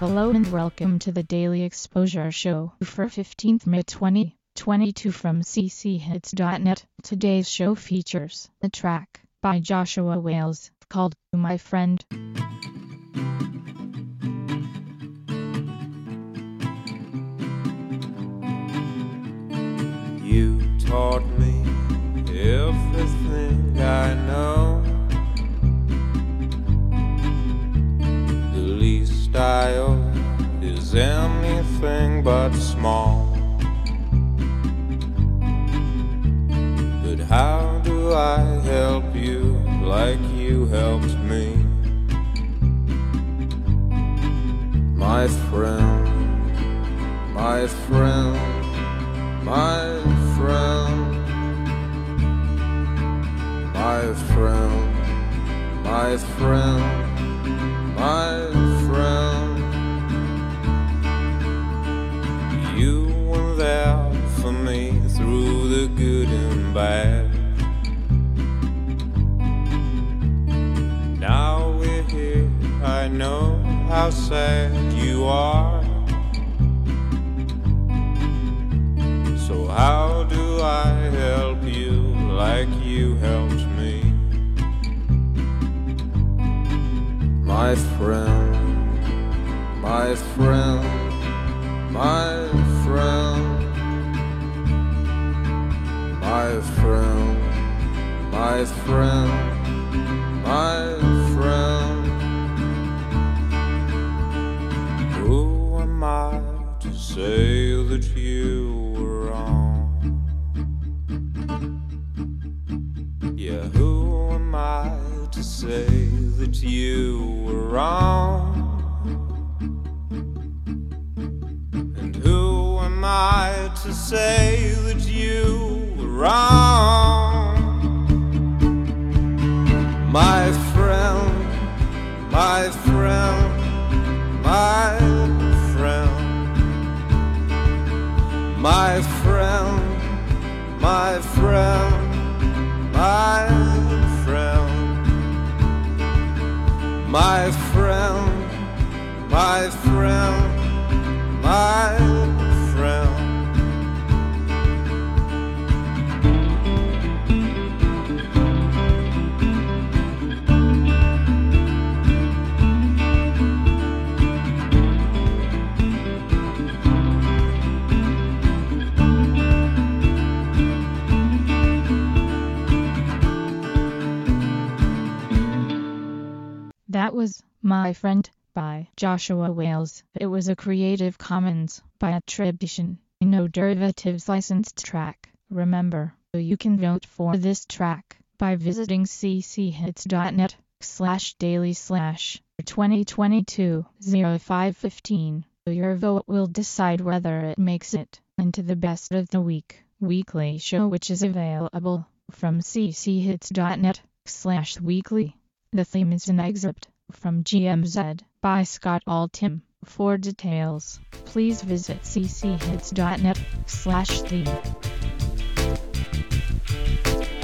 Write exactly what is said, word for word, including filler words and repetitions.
Hello and welcome to the Daily Exposure Show for fifteenth May twenty twenty-two from c c hits dot net. Today's show features a track by Joshua Wales called My Friend. You taught me everything I know. The least I owe is anything but small. But how do I help you like you helped me? My friend, my friend, my friend, my friend, my friend, my friend. You were there for me through the good and bad. Now we're here, I know how sad you are. So how do I help you like you helped me? My friend, my friend, my friend, my friend, my friend, my friend. Who am I to say that you were wrong? Yeah, who am I to say that you were wrong? And who am I to say that you were wrong? My friend, my friend, my friend, my friend, my friend, my friend, my friend, my friend, my friend. That was My Friend by Joshua Wales. It was a Creative Commons by attribution, no derivatives licensed track. Remember, you can vote for this track by visiting c c hits dot net slash daily slash twenty twenty-two oh five fifteen. Your vote will decide whether it makes it into the best of the week weekly show, which is available from c c hits dot net slash weekly. The theme is an excerpt from G M Z by Scott Altham. For details, please visit c c hits dot net slash theme.